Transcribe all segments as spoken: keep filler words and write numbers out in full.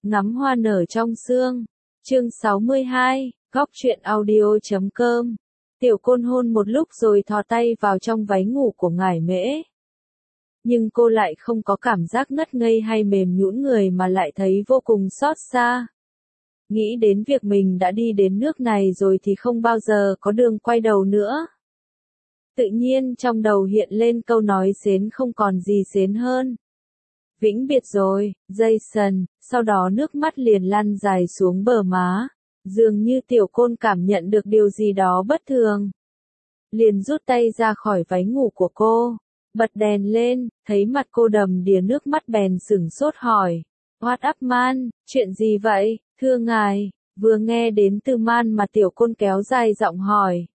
Ngắm hoa nở trong sương. Chương sáu mươi hai, góc truyện audio chấm com. Tiểu Côn hôn một lúc rồi thò tay vào trong váy ngủ của Ngải Mễ. Nhưng cô lại không có cảm giác ngất ngây hay mềm nhũn người mà lại thấy vô cùng xót xa. Nghĩ đến việc mình đã đi đến nước này rồi thì không bao giờ có đường quay đầu nữa. Tự nhiên trong đầu hiện lên câu nói xến không còn gì xến hơn. Vĩnh biệt rồi, Jason, sau đó nước mắt liền lăn dài xuống bờ má. Dường như Tiểu Côn cảm nhận được điều gì đó bất thường. Liền rút tay ra khỏi váy ngủ của cô, bật đèn lên, thấy mặt cô đầm đìa nước mắt bèn sửng sốt hỏi. What up man, chuyện gì vậy, thưa ngài, vừa nghe đến từ man mà Tiểu Côn kéo dài giọng hỏi.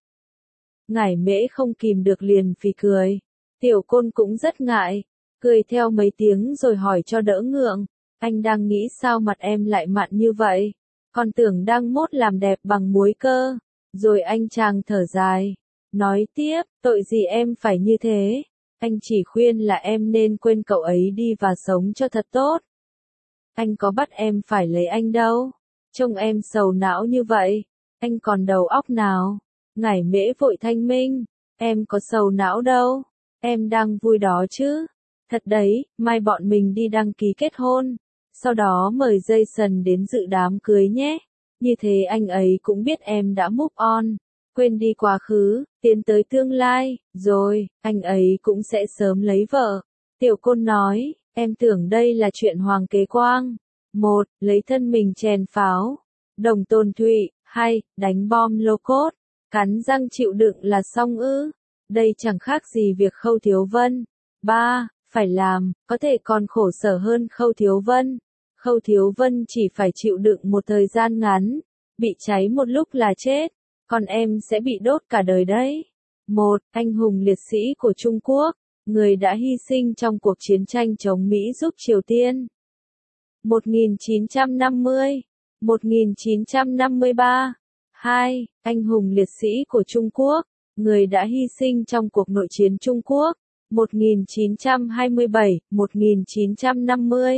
Ngải Mễ không kìm được liền phì cười. Tiểu Côn cũng rất ngại, cười theo mấy tiếng rồi hỏi cho đỡ ngượng. Anh đang nghĩ sao mặt em lại mặn như vậy? Còn tưởng đang mốt làm đẹp bằng muối cơ. Rồi anh chàng thở dài. Nói tiếp, tội gì em phải như thế? Anh chỉ khuyên là em nên quên cậu ấy đi và sống cho thật tốt. Anh có bắt em phải lấy anh đâu. Trông em sầu não như vậy. Anh còn đầu óc nào? Ngải Mễ vội thanh minh. Em có sầu não đâu. Em đang vui đó chứ. Thật đấy, mai bọn mình đi đăng ký kết hôn. Sau đó mời Jason đến dự đám cưới nhé. Như thế anh ấy cũng biết em đã move on. Quên đi quá khứ, tiến tới tương lai. Rồi, anh ấy cũng sẽ sớm lấy vợ. Tiểu Côn nói, em tưởng đây là chuyện hoàng kế quang. Một, lấy thân mình chèn pháo. Đồng Tôn Thụy. Hai, đánh bom lô cốt. Cắn răng chịu đựng là xong ư. Đây chẳng khác gì việc Khâu Thiếu Vân. Ba, phải làm, có thể còn khổ sở hơn Khâu Thiếu Vân. Khâu Thiếu Vân chỉ phải chịu đựng một thời gian ngắn, bị cháy một lúc là chết, còn em sẽ bị đốt cả đời đấy. Một, anh hùng liệt sĩ của Trung Quốc, người đã hy sinh trong cuộc chiến tranh chống Mỹ giúp Triều Tiên. một nghìn chín trăm năm mươi, một nghìn chín trăm năm mươi ba. Hai, anh hùng liệt sĩ của Trung Quốc, người đã hy sinh trong cuộc nội chiến Trung Quốc. một nghìn chín trăm hai mươi bảy, một nghìn chín trăm năm mươi.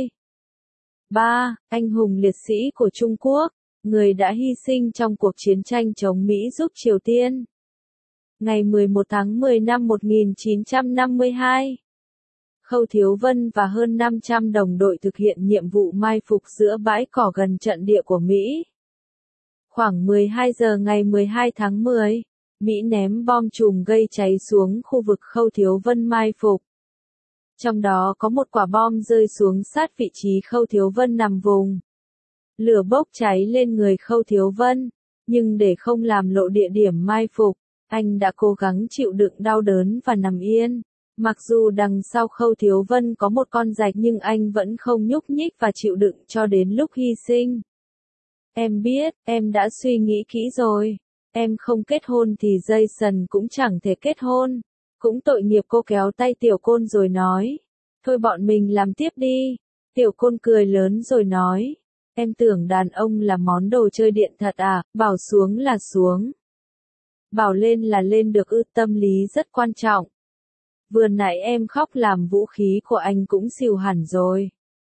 Ba, anh hùng liệt sĩ của Trung Quốc, người đã hy sinh trong cuộc chiến tranh chống Mỹ giúp Triều Tiên. Ngày mười một tháng mười năm một nghìn chín trăm năm mươi hai, Khâu Thiếu Vân và hơn năm trăm đồng đội thực hiện nhiệm vụ mai phục giữa bãi cỏ gần trận địa của Mỹ. Khoảng mười hai giờ ngày mười hai tháng mười, Mỹ ném bom chùm gây cháy xuống khu vực Khâu Thiếu Vân mai phục. Trong đó có một quả bom rơi xuống sát vị trí Khâu Thiếu Vân nằm vùng. Lửa bốc cháy lên người Khâu Thiếu Vân, nhưng để không làm lộ địa điểm mai phục, anh đã cố gắng chịu đựng đau đớn và nằm yên. Mặc dù đằng sau Khâu Thiếu Vân có một con rạch nhưng anh vẫn không nhúc nhích và chịu đựng cho đến lúc hy sinh. Em biết, em đã suy nghĩ kỹ rồi. Em không kết hôn thì Jason cũng chẳng thể kết hôn. Cũng tội nghiệp. Cô kéo tay Tiểu Côn rồi nói. Thôi bọn mình làm tiếp đi. Tiểu Côn cười lớn rồi nói. Em tưởng đàn ông là món đồ chơi điện thật à, bảo xuống là xuống. Bảo lên là lên được ư, tâm lý rất quan trọng. Vừa nãy em khóc làm vũ khí của anh cũng xìu hẳn rồi.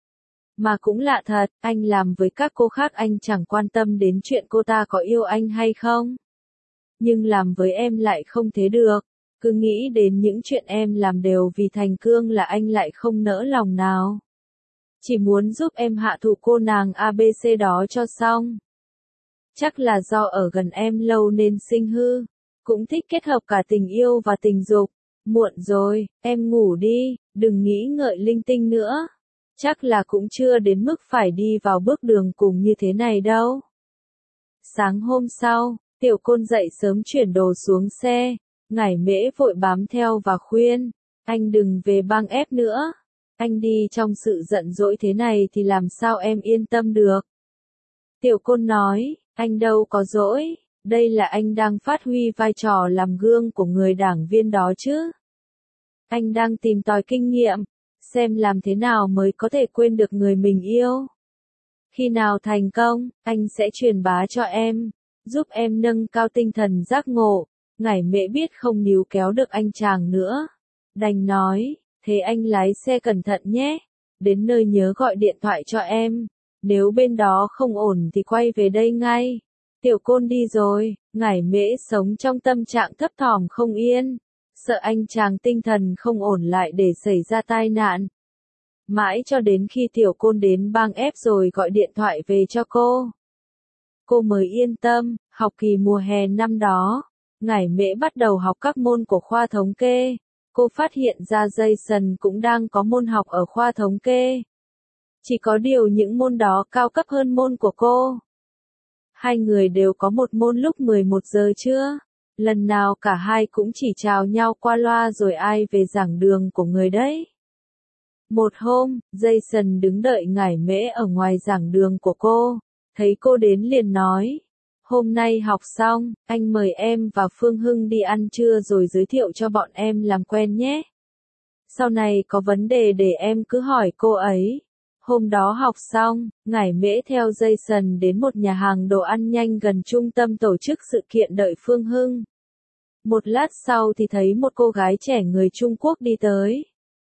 Mà cũng lạ thật, anh làm với các cô khác anh chẳng quan tâm đến chuyện cô ta có yêu anh hay không. Nhưng làm với em lại không thế được. Cứ nghĩ đến những chuyện em làm đều vì Thành Cương là anh lại không nỡ lòng nào. Chỉ muốn giúp em hạ thủ cô nàng a bê xê đó cho xong. Chắc là do ở gần em lâu nên sinh hư. Cũng thích kết hợp cả tình yêu và tình dục. Muộn rồi, em ngủ đi, đừng nghĩ ngợi linh tinh nữa. Chắc là cũng chưa đến mức phải đi vào bước đường cùng như thế này đâu. Sáng hôm sau, Tiểu Côn dậy sớm chuyển đồ xuống xe. Ngải Mễ vội bám theo và khuyên. Anh đừng về bang ép nữa. Anh đi trong sự giận dỗi thế này thì làm sao em yên tâm được. Tiểu Côn nói, anh đâu có dỗi. Đây là anh đang phát huy vai trò làm gương của người đảng viên đó chứ. Anh đang tìm tòi kinh nghiệm. Xem làm thế nào mới có thể quên được người mình yêu. Khi nào thành công, anh sẽ truyền bá cho em, giúp em nâng cao tinh thần giác ngộ. Ngải Mễ biết không níu kéo được anh chàng nữa. Đành nói, thế anh lái xe cẩn thận nhé. Đến nơi nhớ gọi điện thoại cho em. nếu bên đó không ổn thì quay về đây ngay. Tiểu Côn đi rồi, Ngải Mễ sống trong tâm trạng thấp thỏm không yên, sợ anh chàng tinh thần không ổn lại để xảy ra tai nạn. Mãi cho đến khi Tiểu Côn đến bang ép rồi gọi điện thoại về cho cô, cô mới yên tâm. Học kỳ mùa hè năm đó, Ngải Mễ bắt đầu học các môn của khoa thống kê. Cô phát hiện ra Jason cũng đang có môn học ở khoa thống kê. Chỉ có điều những môn đó cao cấp hơn môn của cô. Hai người đều có một môn lúc mười một giờ trưa. Lần nào cả hai cũng chỉ chào nhau qua loa rồi ai về giảng đường của người đấy. Một hôm, Jason đứng đợi Ngải Mễ ở ngoài giảng đường của cô. Thấy cô đến liền nói, hôm nay học xong, anh mời em và Phương Hưng đi ăn trưa rồi giới thiệu cho bọn em làm quen nhé. Sau này có vấn đề để em cứ hỏi cô ấy. Hôm đó học xong, Ngải Mễ theo Jason đến một nhà hàng đồ ăn nhanh gần trung tâm tổ chức sự kiện đợi Phương Hưng. Một lát sau thì thấy một cô gái trẻ người Trung Quốc đi tới.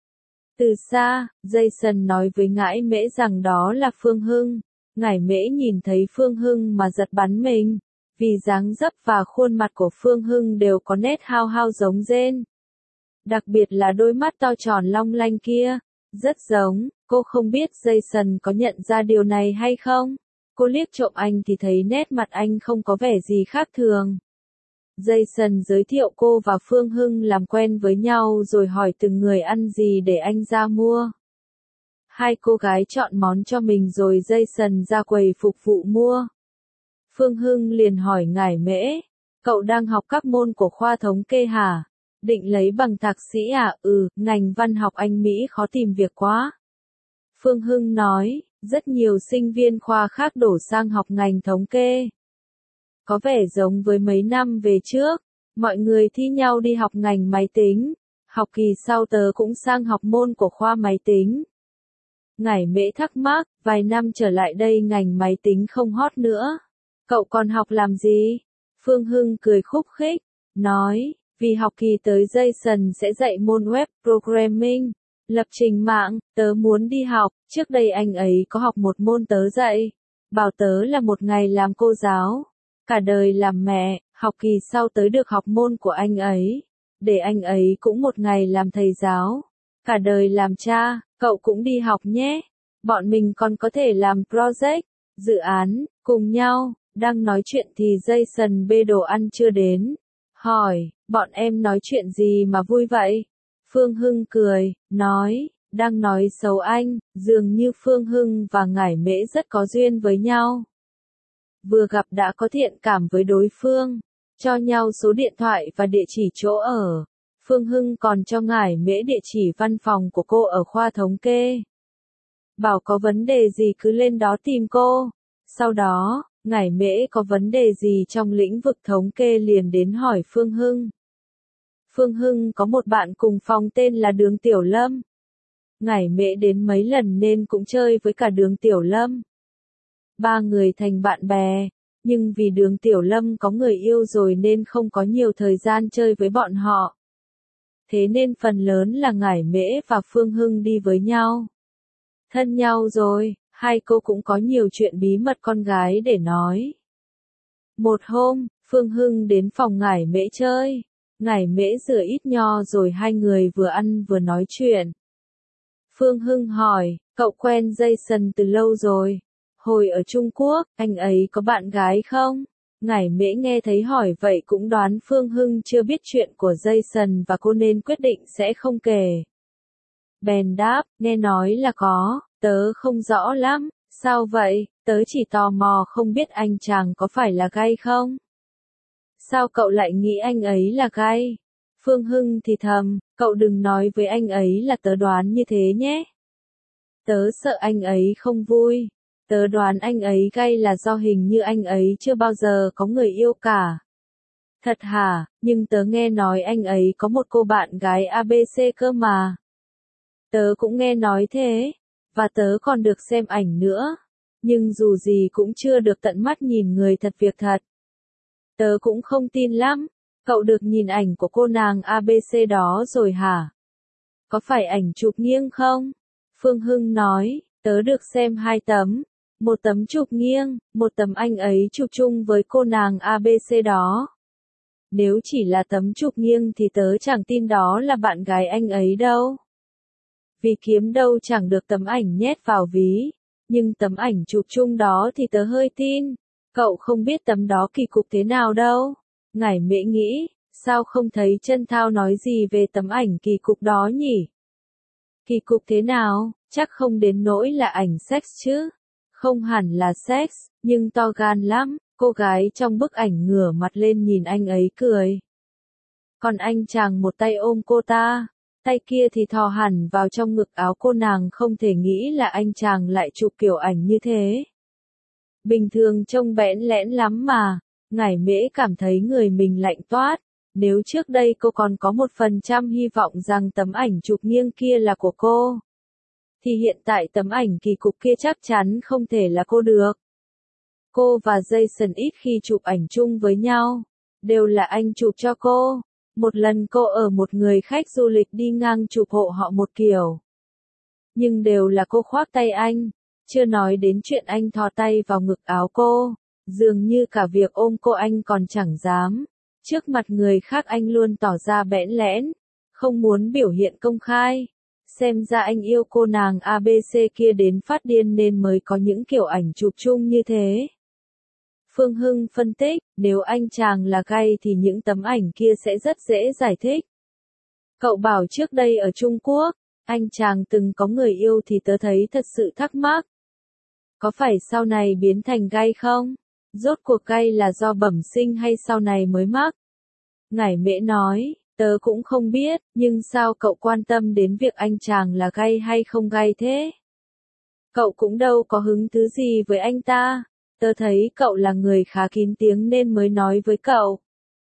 Từ xa, Jason nói với Ngải Mễ rằng đó là Phương Hưng. Ngải Mễ nhìn thấy Phương Hưng mà giật bắn mình, vì dáng dấp và khuôn mặt của Phương Hưng đều có nét hao hao giống Jane. Đặc biệt là đôi mắt to tròn long lanh kia, rất giống. Cô không biết Jason có nhận ra điều này hay không. Cô liếc trộm anh thì thấy nét mặt anh không có vẻ gì khác thường. Jason giới thiệu cô và Phương Hưng làm quen với nhau rồi hỏi từng người ăn gì để anh ra mua. Hai cô gái chọn món cho mình rồi Jason ra quầy phục vụ mua. Phương Hưng liền hỏi Ngải Mễ, cậu đang học các môn của khoa thống kê hả? Định lấy bằng thạc sĩ à? Ừ, ngành văn học Anh Mỹ khó tìm việc quá. Phương Hưng nói, rất nhiều sinh viên khoa khác đổ sang học ngành thống kê. Có vẻ giống với mấy năm về trước, mọi người thi nhau đi học ngành máy tính. Học kỳ sau tớ cũng sang học môn của khoa máy tính. Ngải Mễ thắc mắc, vài năm trở lại đây ngành máy tính không hot nữa. Cậu còn học làm gì? Phương Hưng cười khúc khích, nói, vì học kỳ tới Jason sẽ dạy môn web programming, lập trình mạng, tớ muốn đi học. Trước đây anh ấy có học một môn tớ dạy, bảo tớ là một ngày làm cô giáo, cả đời làm mẹ. Học kỳ sau tới được học môn của anh ấy, để anh ấy cũng một ngày làm thầy giáo, cả đời làm cha. Cậu cũng đi học nhé, bọn mình còn có thể làm project, dự án, cùng nhau. Đang nói chuyện thì Jason bê đồ ăn chưa đến, hỏi, bọn em nói chuyện gì mà vui vậy? Phương Hưng cười, nói, đang nói xấu anh. Dường như Phương Hưng và Ngải Mễ rất có duyên với nhau. Vừa gặp đã có thiện cảm với đối phương, cho nhau số điện thoại và địa chỉ chỗ ở. Phương Hưng còn cho Ngải Mễ địa chỉ văn phòng của cô ở khoa thống kê. Bảo có vấn đề gì cứ lên đó tìm cô. Sau đó, Ngải Mễ có vấn đề gì trong lĩnh vực thống kê liền đến hỏi Phương Hưng. Phương Hưng có một bạn cùng phòng tên là Đường Tiểu Lâm. Ngải Mễ đến mấy lần nên cũng chơi với cả Đường Tiểu Lâm. Ba người thành bạn bè, nhưng vì Đường Tiểu Lâm có người yêu rồi nên không có nhiều thời gian chơi với bọn họ. Thế nên phần lớn là Ngải Mễ và Phương Hưng đi với nhau. Thân nhau rồi, hai cô cũng có nhiều chuyện bí mật con gái để nói. Một hôm, Phương Hưng đến phòng Ngải Mễ chơi. Ngải Mễ rửa ít nho rồi hai người vừa ăn vừa nói chuyện. Phương Hưng hỏi, cậu quen Jason từ lâu rồi. Hồi ở Trung Quốc, anh ấy có bạn gái không? Ngải Mễ nghe thấy hỏi vậy cũng đoán Phương Hưng chưa biết chuyện của Jason và cô nên quyết định sẽ không kể. Bèn đáp, nghe nói là có, tớ không rõ lắm. Sao vậy? Tớ chỉ tò mò không biết anh chàng có phải là gay không? Sao cậu lại nghĩ anh ấy là gay? Phương Hưng thì thầm, cậu đừng nói với anh ấy là tớ đoán như thế nhé. Tớ sợ anh ấy không vui. Tớ đoán anh ấy gay là do hình như anh ấy chưa bao giờ có người yêu cả. Thật hả? Nhưng tớ nghe nói anh ấy có một cô bạn gái a bê xê cơ mà. Tớ cũng nghe nói thế. Và tớ còn được xem ảnh nữa. Nhưng dù gì cũng chưa được tận mắt nhìn người thật việc thật. Tớ cũng không tin lắm. Cậu được nhìn ảnh của cô nàng a bê xê đó rồi hả? Có phải ảnh chụp nghiêng không? Phương Hưng nói, tớ được xem hai tấm. Một tấm chụp nghiêng, một tấm anh ấy chụp chung với cô nàng a bê xê đó. Nếu chỉ là tấm chụp nghiêng thì tớ chẳng tin đó là bạn gái anh ấy đâu. Vì kiếm đâu chẳng được tấm ảnh nhét vào ví, nhưng tấm ảnh chụp chung đó thì tớ hơi tin. Cậu không biết tấm đó kỳ cục thế nào đâu. Ngải Mễ nghĩ, sao không thấy Trân Thao nói gì về tấm ảnh kỳ cục đó nhỉ? Kỳ cục thế nào, chắc không đến nỗi là ảnh sex chứ. Không hẳn là sex, nhưng to gan lắm. Cô gái trong bức ảnh ngửa mặt lên nhìn anh ấy cười. Còn anh chàng một tay ôm cô ta, tay kia thì thò hẳn vào trong ngực áo cô nàng, không thể nghĩ là anh chàng lại chụp kiểu ảnh như thế. Bình thường trông bẽn lẽn lắm mà, Ngải Mễ cảm thấy người mình lạnh toát. Nếu trước đây cô còn có một phần trăm hy vọng rằng tấm ảnh chụp nghiêng kia là của cô, thì hiện tại tấm ảnh kỳ cục kia chắc chắn không thể là cô được. Cô và Jason ít khi chụp ảnh chung với nhau, đều là anh chụp cho cô. Một lần cô ở một người khách du lịch đi ngang chụp hộ họ một kiểu. Nhưng đều là cô khoác tay anh, chưa nói đến chuyện anh thò tay vào ngực áo cô. Dường như cả việc ôm cô anh còn chẳng dám. Trước mặt người khác anh luôn tỏ ra bẽn lẽn, không muốn biểu hiện công khai. Xem ra anh yêu cô nàng a bê xê kia đến phát điên nên mới có những kiểu ảnh chụp chung như thế. Phương Hưng phân tích, nếu anh chàng là gay thì những tấm ảnh kia sẽ rất dễ giải thích. Cậu bảo trước đây ở Trung Quốc, anh chàng từng có người yêu thì tớ thấy thật sự thắc mắc. Có phải sau này biến thành gay không? Rốt cuộc gay là do bẩm sinh hay sau này mới mắc? Ngải Mễ nói, tớ cũng không biết, nhưng sao cậu quan tâm đến việc anh chàng là gay hay không gay thế? Cậu cũng đâu có hứng thú gì với anh ta. Tớ thấy cậu là người khá kín tiếng nên mới nói với cậu.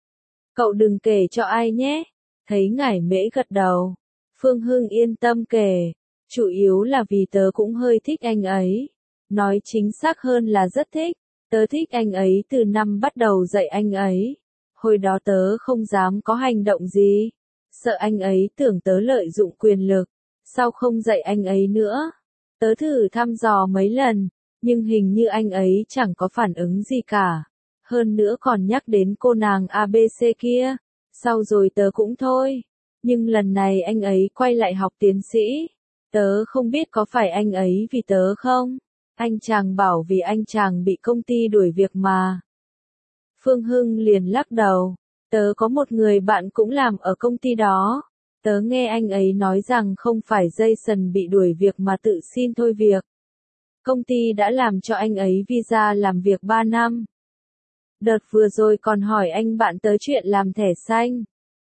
Cậu đừng kể cho ai nhé. Thấy Ngải Mễ gật đầu, Phương Hưng yên tâm kể. Chủ yếu là vì tớ cũng hơi thích anh ấy. Nói chính xác hơn là rất thích. Tớ thích anh ấy từ năm bắt đầu dạy anh ấy. Hồi đó tớ không dám có hành động gì. Sợ anh ấy tưởng tớ lợi dụng quyền lực. Sao không dạy anh ấy nữa? Tớ thử thăm dò mấy lần. Nhưng hình như anh ấy chẳng có phản ứng gì cả. Hơn nữa còn nhắc đến cô nàng a bê xê kia. Sau rồi tớ cũng thôi. Nhưng lần này anh ấy quay lại học tiến sĩ. Tớ không biết có phải anh ấy vì tớ không? Anh chàng bảo vì anh chàng bị công ty đuổi việc mà. Phương Hưng liền lắc đầu. Tớ có một người bạn cũng làm ở công ty đó. Tớ nghe anh ấy nói rằng không phải Jason bị đuổi việc mà tự xin thôi việc. Công ty đã làm cho anh ấy visa làm việc ba năm. Đợt vừa rồi còn hỏi anh bạn tớ chuyện làm thẻ xanh.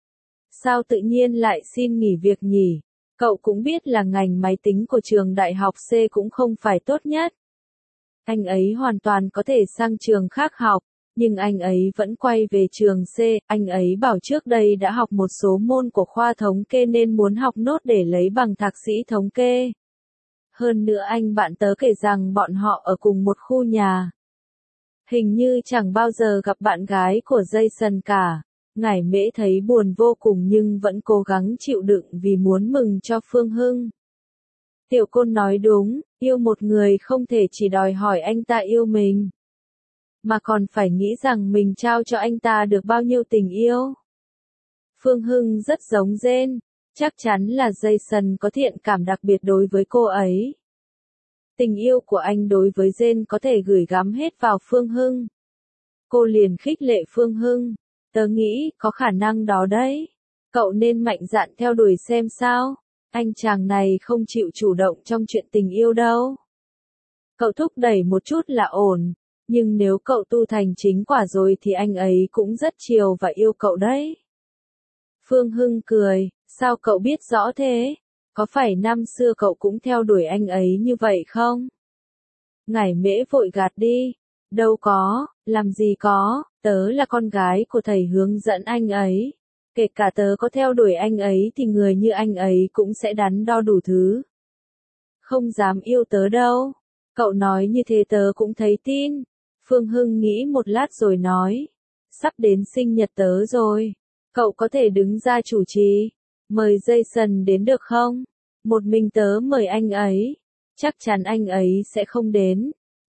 Sao tự nhiên lại xin nghỉ việc nhỉ? Cậu cũng biết là ngành máy tính của trường đại học C cũng không phải tốt nhất. Anh ấy hoàn toàn có thể sang trường khác học, nhưng anh ấy vẫn quay về trường C. Anh ấy bảo trước đây đã học một số môn của khoa thống kê nên muốn học nốt để lấy bằng thạc sĩ thống kê. Hơn nữa anh bạn tớ kể rằng bọn họ ở cùng một khu nhà. Hình như chẳng bao giờ gặp bạn gái của Jason cả. Ngải Mễ thấy buồn vô cùng nhưng vẫn cố gắng chịu đựng vì muốn mừng cho Phương Hưng. Tiểu Côn nói đúng, yêu một người không thể chỉ đòi hỏi anh ta yêu mình, mà còn phải nghĩ rằng mình trao cho anh ta được bao nhiêu tình yêu. Phương Hưng rất giống Jane, chắc chắn là Jason có thiện cảm đặc biệt đối với cô ấy. Tình yêu của anh đối với Jane có thể gửi gắm hết vào Phương Hưng. Cô liền khích lệ Phương Hưng, tớ nghĩ có khả năng đó đấy. Cậu nên mạnh dạn theo đuổi xem sao. Anh chàng này không chịu chủ động trong chuyện tình yêu đâu. Cậu thúc đẩy một chút là ổn, nhưng nếu cậu tu thành chính quả rồi thì anh ấy cũng rất chiều và yêu cậu đấy. Phương Hưng cười, sao cậu biết rõ thế? Có phải năm xưa cậu cũng theo đuổi anh ấy như vậy không? Ngải Mễ vội gạt đi. Đâu có, làm gì có, tớ là con gái của thầy hướng dẫn anh ấy. Kể cả tớ có theo đuổi anh ấy thì người như anh ấy cũng sẽ đắn đo đủ thứ. Không dám yêu tớ đâu. Cậu nói như thế tớ cũng thấy tin. Phương Hưng nghĩ một lát rồi nói. Sắp đến sinh nhật tớ rồi. Cậu có thể đứng ra chủ trì. Mời Jason đến được không? Một mình tớ mời anh ấy. Chắc chắn anh ấy sẽ không đến.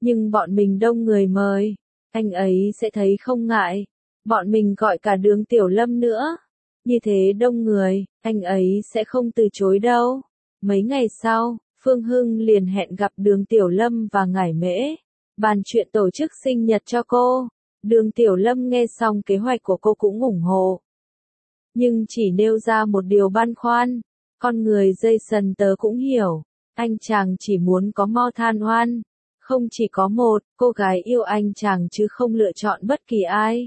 Nhưng bọn mình đông người mời, anh ấy sẽ thấy không ngại. Bọn mình gọi cả Đường Tiểu Lâm nữa. Như thế đông người, anh ấy sẽ không từ chối đâu. Mấy ngày sau, Phương Hưng liền hẹn gặp Đường Tiểu Lâm và Ngải Mễ, bàn chuyện tổ chức sinh nhật cho cô. Đường Tiểu Lâm nghe xong kế hoạch của cô cũng ủng hộ. Nhưng chỉ nêu ra một điều băn khoăn, con người Jason tớ cũng hiểu, anh chàng chỉ muốn có Mo Than Hoan, không chỉ có một, cô gái yêu anh chàng chứ không lựa chọn bất kỳ ai.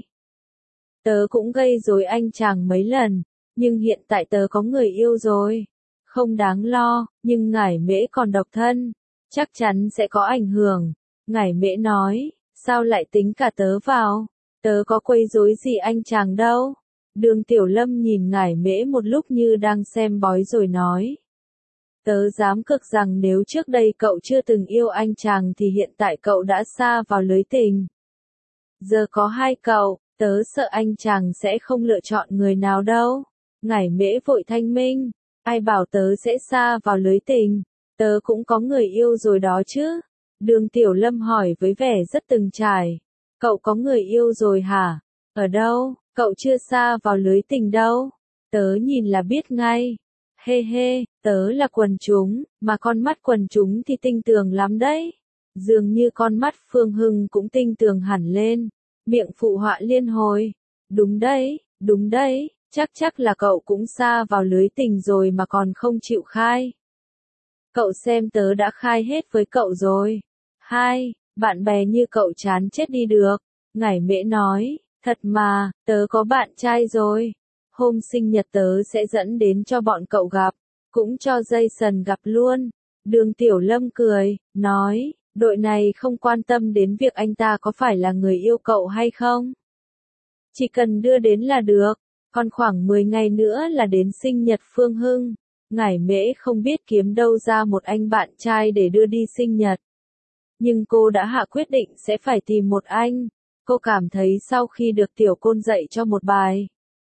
Tớ cũng gây rối anh chàng mấy lần, nhưng hiện tại tớ có người yêu rồi. Không đáng lo, nhưng Ngải Mễ còn độc thân, chắc chắn sẽ có ảnh hưởng. Ngải Mễ nói, sao lại tính cả tớ vào? Tớ có quấy rối gì anh chàng đâu. Đường Tiểu Lâm nhìn Ngải Mễ một lúc như đang xem bói rồi nói. Tớ dám cược rằng nếu trước đây cậu chưa từng yêu anh chàng thì hiện tại cậu đã sa vào lưới tình. Giờ có hai cậu, tớ sợ anh chàng sẽ không lựa chọn người nào đâu. Ngải Mễ vội thanh minh, ai bảo tớ sẽ sa vào lưới tình, tớ cũng có người yêu rồi đó chứ. Đường Tiểu Lâm hỏi với vẻ rất từng trải. Cậu có người yêu rồi hả? Ở đâu? Cậu chưa sa vào lưới tình đâu. Tớ nhìn là biết ngay. Hê hê, tớ là quần chúng, mà con mắt quần chúng thì tinh tường lắm đấy. Dường như con mắt Phương Hưng cũng tinh tường hẳn lên. Miệng phụ họa liên hồi. Đúng đấy, đúng đấy, chắc chắc là cậu cũng sa vào lưới tình rồi mà còn không chịu khai. Cậu xem tớ đã khai hết với cậu rồi. Hai, bạn bè như cậu chán chết đi được. Ngải Mễ nói, thật mà, tớ có bạn trai rồi. Hôm sinh nhật tớ sẽ dẫn đến cho bọn cậu gặp, cũng cho Jason gặp luôn. Đường Tiểu Lâm cười, nói, đội này không quan tâm đến việc anh ta có phải là người yêu cậu hay không. Chỉ cần đưa đến là được, còn khoảng mười ngày nữa là đến sinh nhật Phương Hưng. Ngải Mễ không biết kiếm đâu ra một anh bạn trai để đưa đi sinh nhật. Nhưng cô đã hạ quyết định sẽ phải tìm một anh. Cô cảm thấy sau khi được Tiểu Côn dạy cho một bài,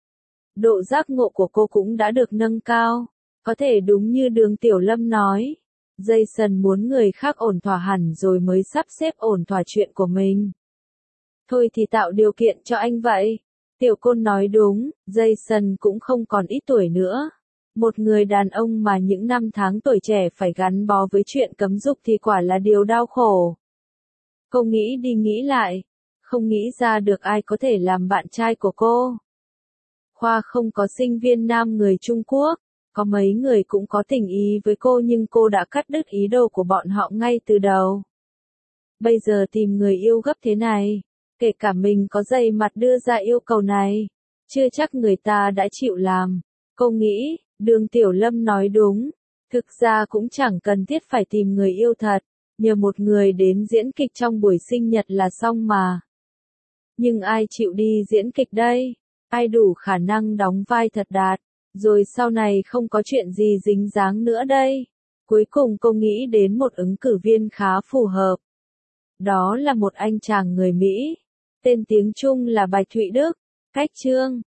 độ giác ngộ của cô cũng đã được nâng cao. Có thể đúng như Đường Tiểu Lâm nói, Jason muốn người khác ổn thỏa hẳn rồi mới sắp xếp ổn thỏa chuyện của mình. Thôi thì tạo điều kiện cho anh vậy. Tiểu Côn nói đúng, Jason cũng không còn ít tuổi nữa. Một người đàn ông mà những năm tháng tuổi trẻ phải gắn bó với chuyện cấm dục thì quả là điều đau khổ. Cô nghĩ đi nghĩ lại, không nghĩ ra được ai có thể làm bạn trai của cô. Khoa không có sinh viên nam người Trung Quốc, có mấy người cũng có tình ý với cô nhưng cô đã cắt đứt ý đồ của bọn họ ngay từ đầu. Bây giờ tìm người yêu gấp thế này, kể cả mình có dày mặt đưa ra yêu cầu này, chưa chắc người ta đã chịu làm. Cô nghĩ, Đường Tiểu Lâm nói đúng, thực ra cũng chẳng cần thiết phải tìm người yêu thật, nhờ một người đến diễn kịch trong buổi sinh nhật là xong mà. Nhưng ai chịu đi diễn kịch đây? Ai đủ khả năng đóng vai thật đạt, rồi sau này không có chuyện gì dính dáng nữa đây? Cuối cùng cô nghĩ đến một ứng cử viên khá phù hợp. Đó là một anh chàng người Mỹ, tên tiếng Trung là Bạch Thụy Đức, cách chương.